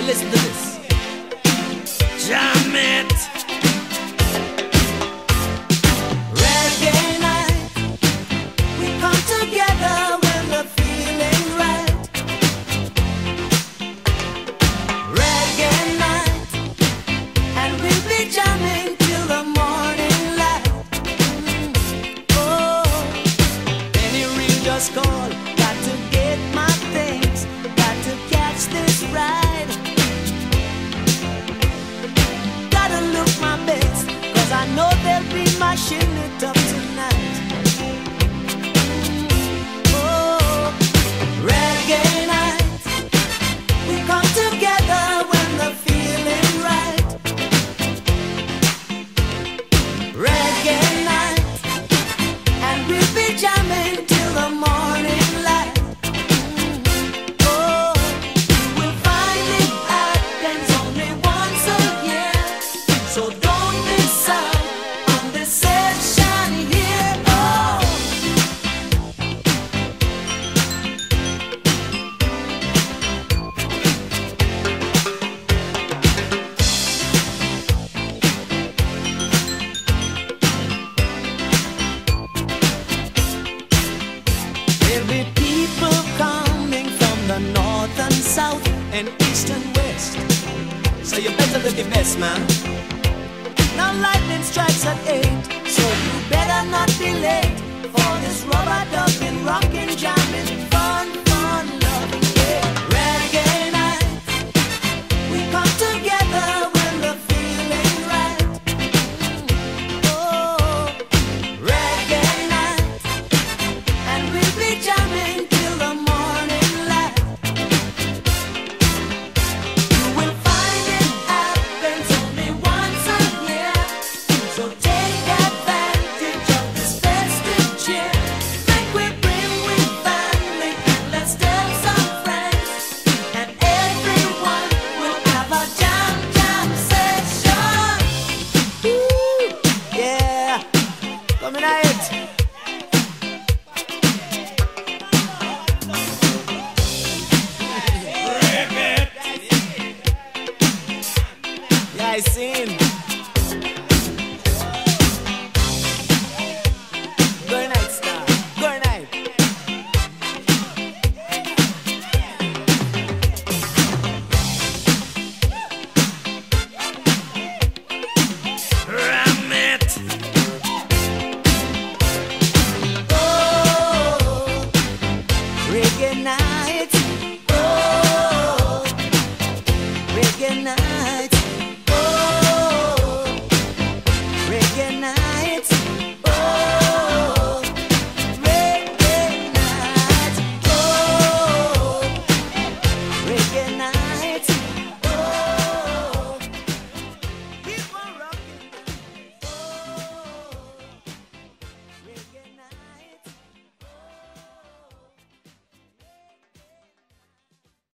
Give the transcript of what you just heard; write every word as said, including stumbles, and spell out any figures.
listen to this. Jam it. Reggae night, we come together when the feeling right. Reggae night, and we'll be jamming till the morning light. Mm. Oh, any real just call, got to get my things, got to catch this ride. Gotta look my best, cause I know they'll be mashing it up tonight. Oh, reggae night, we come together when the feeling right. Reggae night, and we'll be jamming till the morning light. Oh, you will find it happens only once a year, so don't miss out on this session here. Oh, there'll be people coming from the north and south and east and west, so you better look your best, man. Now lightning strikes at eight, so you better not be late for this rubber dubbing, rockin', jamming.